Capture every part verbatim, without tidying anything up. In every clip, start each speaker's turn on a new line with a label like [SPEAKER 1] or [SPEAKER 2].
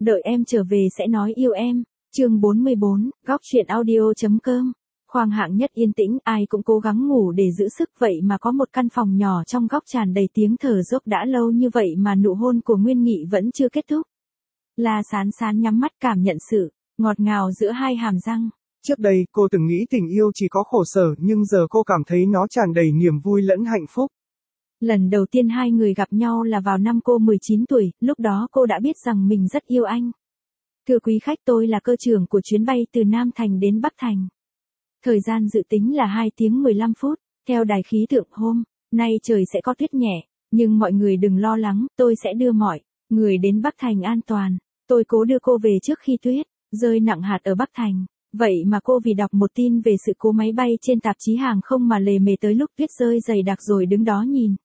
[SPEAKER 1] đợi em trở về sẽ nói yêu em. Chương bốn mươi bốn, góc truyện audio.com. Khoang hạng nhất yên tĩnh, ai cũng cố gắng ngủ để giữ sức, vậy mà có một căn phòng nhỏ trong góc tràn đầy tiếng thở dốc. Đã lâu như vậy mà nụ hôn của Nguyên Nghị vẫn chưa kết thúc. La Sán Sán nhắm mắt cảm nhận sự ngọt ngào giữa hai hàm răng.
[SPEAKER 2] Trước đây, cô từng nghĩ tình yêu chỉ có khổ sở, nhưng giờ cô cảm thấy nó tràn đầy niềm vui lẫn hạnh phúc.
[SPEAKER 1] Lần đầu tiên hai người gặp nhau là vào năm cô mười chín tuổi, lúc đó cô đã biết rằng mình rất yêu anh. Thưa quý khách, tôi là cơ trưởng của chuyến bay từ Nam Thành đến Bắc Thành. Thời gian dự tính là hai tiếng mười lăm phút, theo đài khí tượng hôm nay trời sẽ có tuyết nhẹ, nhưng mọi người đừng lo lắng, tôi sẽ đưa mọi người đến Bắc Thành an toàn. Tôi cố đưa cô về trước khi tuyết rơi nặng hạt ở Bắc Thành. Vậy mà cô vì đọc một tin về sự cố máy bay trên tạp chí hàng không mà lề mề tới lúc tuyết rơi dày đặc rồi đứng đó nhìn.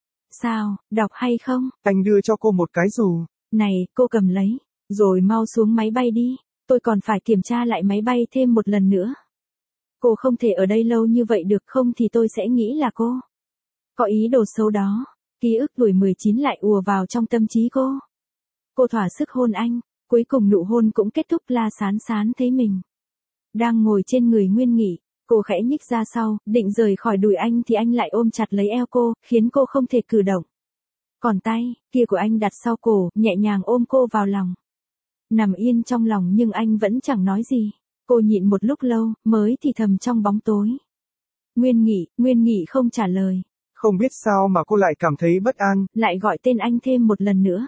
[SPEAKER 1] Sao, đọc hay không?
[SPEAKER 2] Anh đưa cho cô một cái dù.
[SPEAKER 1] Này, cô cầm lấy, rồi mau xuống máy bay đi. Tôi còn phải kiểm tra lại máy bay thêm một lần nữa. Cô không thể ở đây lâu như vậy được, không thì tôi sẽ nghĩ là cô có ý đồ xấu đó. Ký ức tuổi mười chín lại ùa vào trong tâm trí cô. Cô thỏa sức hôn anh, cuối cùng nụ hôn cũng kết thúc. La Sán Sán thấy mình đang ngồi trên người Nguyên Nghị, cô khẽ nhích ra sau, định rời khỏi đùi anh thì anh lại ôm chặt lấy eo cô, khiến cô không thể cử động. Còn tay kia của anh đặt sau cổ, nhẹ nhàng ôm cô vào lòng. Nằm yên trong lòng nhưng anh vẫn chẳng nói gì. Cô nhịn một lúc lâu, mới thì thầm trong bóng tối. Nguyên Nghị, Nguyên Nghị không trả lời.
[SPEAKER 2] Không biết sao mà cô lại cảm thấy bất an.
[SPEAKER 1] Lại gọi tên anh thêm một lần nữa.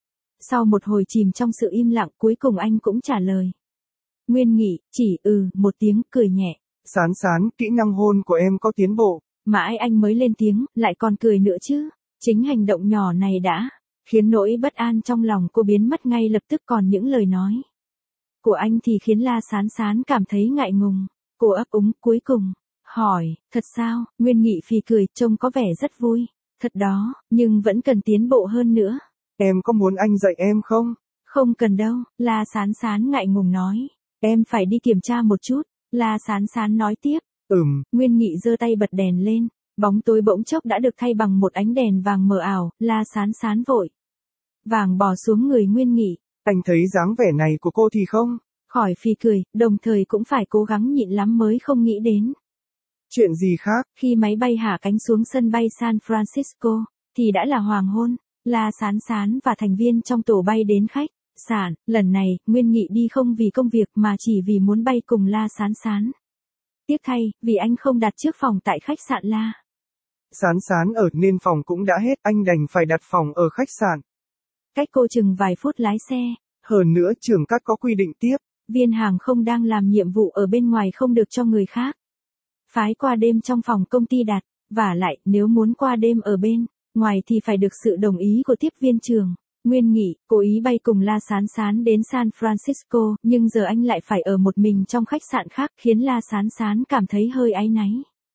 [SPEAKER 1] Sau một hồi chìm trong sự im lặng, cuối cùng anh cũng trả lời. Nguyên Nghị chỉ ừ một tiếng, cười nhẹ.
[SPEAKER 2] Sán Sán, kỹ năng hôn của em có tiến bộ.
[SPEAKER 1] Mãi anh mới lên tiếng, lại còn cười nữa chứ. Chính hành động nhỏ này đã khiến nỗi bất an trong lòng cô biến mất ngay lập tức, còn những lời nói của anh thì khiến La Sán Sán cảm thấy ngại ngùng. Cô ấp úng cuối cùng hỏi, thật sao? Nguyên Nghị phì cười, trông có vẻ rất vui. Thật đó, nhưng vẫn cần tiến bộ hơn nữa.
[SPEAKER 2] Em có muốn anh dạy em không?
[SPEAKER 1] Không cần đâu, La Sán Sán ngại ngùng nói. Em phải đi kiểm tra một chút. La Sán Sán nói tiếp.
[SPEAKER 2] Ừm.
[SPEAKER 1] Nguyên Nghị giơ tay bật đèn lên. Bóng tối bỗng chốc đã được thay bằng một ánh đèn vàng mờ ảo. La Sán Sán vội vàng bò xuống người Nguyên Nghị.
[SPEAKER 2] Anh thấy dáng vẻ này của cô thì không?
[SPEAKER 1] Khỏi phì cười, đồng thời cũng phải cố gắng nhịn lắm mới không nghĩ đến
[SPEAKER 2] chuyện gì khác.
[SPEAKER 1] Khi máy bay hạ cánh xuống sân bay San Francisco, thì đã là hoàng hôn. La Sán Sán và thành viên trong tổ bay đến khách sạn. Lần này, Nguyên Nghị đi không vì công việc mà chỉ vì muốn bay cùng La Sán Sán. Tiếc thay, vì anh không đặt trước phòng tại khách sạn La
[SPEAKER 2] Sán Sán ở nên phòng cũng đã hết, anh đành phải đặt phòng ở khách sạn.
[SPEAKER 1] Cách cô chừng vài phút lái xe.
[SPEAKER 2] Hơn nữa trưởng các có quy định tiếp.
[SPEAKER 1] Viên hàng không đang làm nhiệm vụ ở bên ngoài không được cho người khác phái qua đêm trong phòng công ty đặt. Vả lại, nếu muốn qua đêm ở bên ngoài thì phải được sự đồng ý của tiếp viên trường. Nguyên Nghị cố ý bay cùng La Sán Sán đến San Francisco, nhưng giờ anh lại phải ở một mình trong khách sạn khác, khiến La Sán Sán cảm thấy hơi áy náy.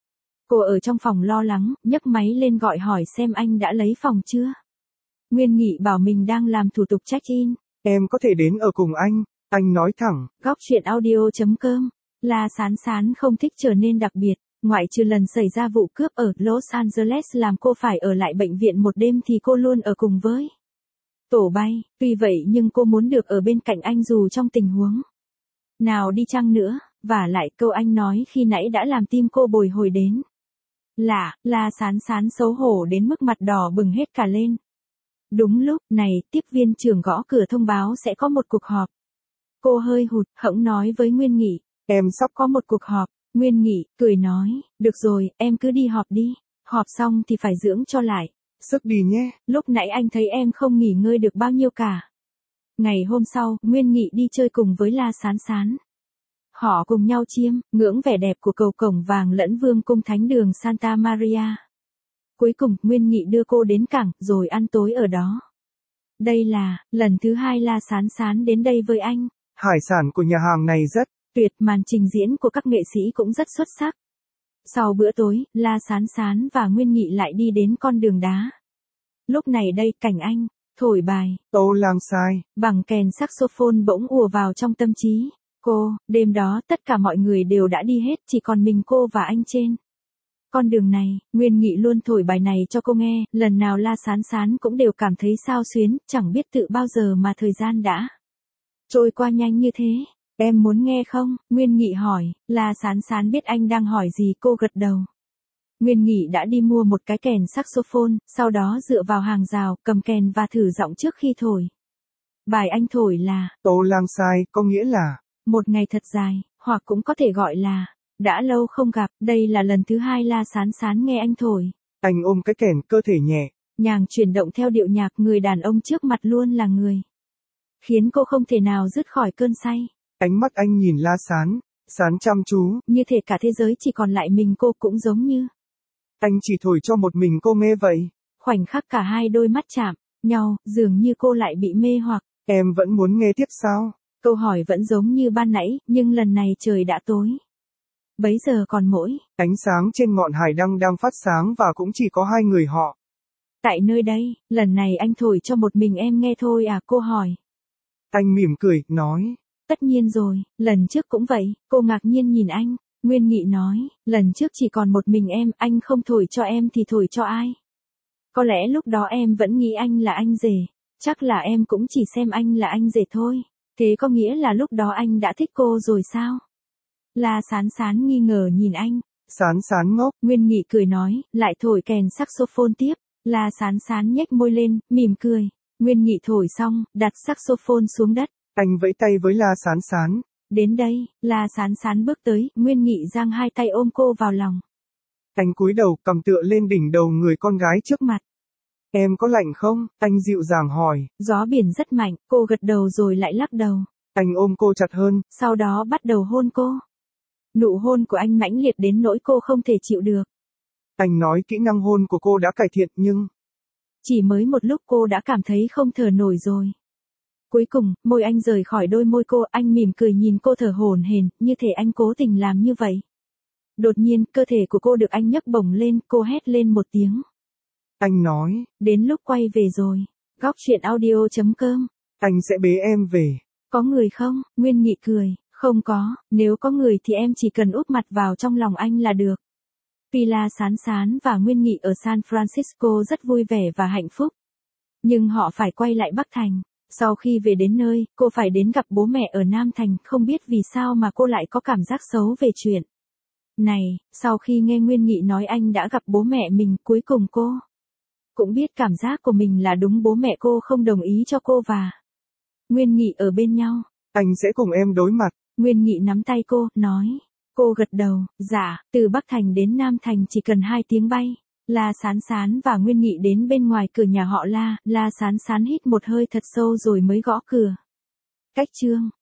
[SPEAKER 1] Cô ở trong phòng lo lắng, nhấc máy lên gọi hỏi xem anh đã lấy phòng chưa. Nguyên Nghị bảo mình đang làm thủ tục check-in.
[SPEAKER 2] Em có thể đến ở cùng anh, anh nói thẳng.
[SPEAKER 1] Góc truyện audio.com. La Sán Sán không thích trở nên đặc biệt, ngoại trừ lần xảy ra vụ cướp ở Los Angeles làm cô phải ở lại bệnh viện một đêm thì cô luôn ở cùng với tổ bay. Tuy vậy nhưng cô muốn được ở bên cạnh anh dù trong tình huống nào đi chăng nữa. Vả lại câu anh nói khi nãy đã làm tim cô bồi hồi đến lạ. La Sán Sán xấu hổ đến mức mặt đỏ bừng hết cả lên. Đúng lúc này, tiếp viên trưởng gõ cửa thông báo sẽ có một cuộc họp. Cô hơi hụt hẫng nói với Nguyên Nghị.
[SPEAKER 2] Em sắp
[SPEAKER 1] có một cuộc họp. Nguyên Nghị cười nói, được rồi, em cứ đi họp đi. Họp xong thì phải dưỡng cho lại
[SPEAKER 2] sức đi nhé.
[SPEAKER 1] Lúc nãy anh thấy em không nghỉ ngơi được bao nhiêu cả. Ngày hôm sau, Nguyên Nghị đi chơi cùng với La Sán Sán. Họ cùng nhau chiêm ngưỡng vẻ đẹp của cầu cổng vàng lẫn vương cung thánh đường Santa Maria. Cuối cùng, Nguyên Nghị đưa cô đến cảng, rồi ăn tối ở đó. Đây là lần thứ hai La Sán Sán đến đây với anh.
[SPEAKER 2] Hải sản của nhà hàng này rất
[SPEAKER 1] tuyệt, màn trình diễn của các nghệ sĩ cũng rất xuất sắc. Sau bữa tối, La Sán Sán và Nguyên Nghị lại đi đến con đường đá. Lúc này đây, cảnh anh thổi bài
[SPEAKER 2] Âu Lang Sai
[SPEAKER 1] bằng kèn saxophone bỗng ùa vào trong tâm trí cô. Đêm đó tất cả mọi người đều đã đi hết, chỉ còn mình cô và anh trên con đường này. Nguyên Nghị luôn thổi bài này cho cô nghe, lần nào La Sán Sán cũng đều cảm thấy xao xuyến, chẳng biết tự bao giờ mà thời gian đã Trôi qua nhanh như thế, em muốn nghe không? Nguyên Nghị hỏi, La Sán Sán biết anh đang hỏi gì, cô gật đầu. Nguyên Nghị đã đi mua một cái kèn saxophone, sau đó dựa vào hàng rào, cầm kèn và thử giọng trước khi thổi. Bài anh thổi là
[SPEAKER 2] Tô Lang Sai, có nghĩa là
[SPEAKER 1] một ngày thật dài, hoặc cũng có thể gọi là đã lâu không gặp. Đây là lần thứ hai La Sán Sán nghe anh thổi.
[SPEAKER 2] Anh ôm cái kèn, cơ thể nhẹ
[SPEAKER 1] nhàng chuyển động theo điệu nhạc, người đàn ông trước mặt luôn là người khiến cô không thể nào dứt khỏi cơn say.
[SPEAKER 2] Ánh mắt anh nhìn La Sán, Sán chăm chú,
[SPEAKER 1] như thể cả thế giới chỉ còn lại mình cô, cũng giống như
[SPEAKER 2] anh chỉ thổi cho một mình cô nghe vậy.
[SPEAKER 1] Khoảnh khắc cả hai đôi mắt chạm nhau, dường như cô lại bị mê hoặc.
[SPEAKER 2] Em vẫn muốn nghe tiếp sao?
[SPEAKER 1] Câu hỏi vẫn giống như ban nãy, nhưng lần này trời đã tối. Bấy giờ còn mỗi
[SPEAKER 2] ánh sáng trên ngọn hải đăng đang phát sáng và cũng chỉ có hai người họ.
[SPEAKER 1] Tại nơi đây, lần này anh thổi cho một mình em nghe thôi à, cô hỏi.
[SPEAKER 2] Anh mỉm cười, nói.
[SPEAKER 1] Tất nhiên rồi, lần trước cũng vậy. Cô ngạc nhiên nhìn anh. Nguyên Nghị nói, lần trước chỉ còn một mình em, anh không thổi cho em thì thổi cho ai? Có lẽ lúc đó em vẫn nghĩ anh là anh rể. Chắc là em cũng chỉ xem anh là anh rể thôi. Thế có nghĩa là lúc đó anh đã thích cô rồi sao? La Sán Sán nghi ngờ nhìn anh.
[SPEAKER 2] Sán Sán ngốc.
[SPEAKER 1] Nguyên Nghị cười nói, lại thổi kèn saxophone tiếp. La Sán Sán nhếch môi lên, mỉm cười. Nguyên Nghị thổi xong, đặt saxophone xuống đất.
[SPEAKER 2] Anh vẫy tay với La Sán Sán.
[SPEAKER 1] Đến đây, La Sán Sán bước tới, Nguyên Nghị giang hai tay ôm cô vào lòng.
[SPEAKER 2] Anh cúi đầu, cầm tựa lên đỉnh đầu người con gái trước mặt. Em có lạnh không? Anh dịu dàng hỏi.
[SPEAKER 1] Gió biển rất mạnh, cô gật đầu rồi lại lắc đầu.
[SPEAKER 2] Anh ôm cô chặt hơn.
[SPEAKER 1] Sau đó bắt đầu hôn cô. Nụ hôn của anh mãnh liệt đến nỗi cô không thể chịu được.
[SPEAKER 2] Anh nói kỹ năng hôn của cô đã cải thiện nhưng...
[SPEAKER 1] Chỉ mới một lúc cô đã cảm thấy không thở nổi rồi. Cuối cùng, môi anh rời khỏi đôi môi cô, anh mỉm cười nhìn cô thở hổn hển, như thể anh cố tình làm như vậy. Đột nhiên, cơ thể của cô được anh nhấc bổng lên, cô hét lên một tiếng.
[SPEAKER 2] Anh nói,
[SPEAKER 1] đến lúc quay về rồi. Góc truyện audio chấm com.
[SPEAKER 2] Anh sẽ bế em về.
[SPEAKER 1] Có người không? Nguyên Nghị cười, không có, nếu có người thì em chỉ cần úp mặt vào trong lòng anh là được. La Sán Sán và Nguyên Nghị ở San Francisco rất vui vẻ và hạnh phúc. Nhưng họ phải quay lại Bắc Thành. Sau khi về đến nơi, cô phải đến gặp bố mẹ ở Nam Thành, không biết vì sao mà cô lại có cảm giác xấu về chuyện này. Sau khi nghe Nguyên Nghị nói anh đã gặp bố mẹ mình, cuối cùng cô cũng biết cảm giác của mình là đúng, bố mẹ cô không đồng ý cho cô và Nguyên Nghị ở bên nhau.
[SPEAKER 2] Anh sẽ cùng em đối mặt.
[SPEAKER 1] Nguyên Nghị nắm tay cô, nói. Cô gật đầu, dạ, từ Bắc Thành đến Nam Thành chỉ cần hai tiếng bay. La Sán Sán và Nguyên Nghị đến bên ngoài cửa nhà họ La, La Sán Sán hít một hơi thật sâu rồi mới gõ cửa. Cách chương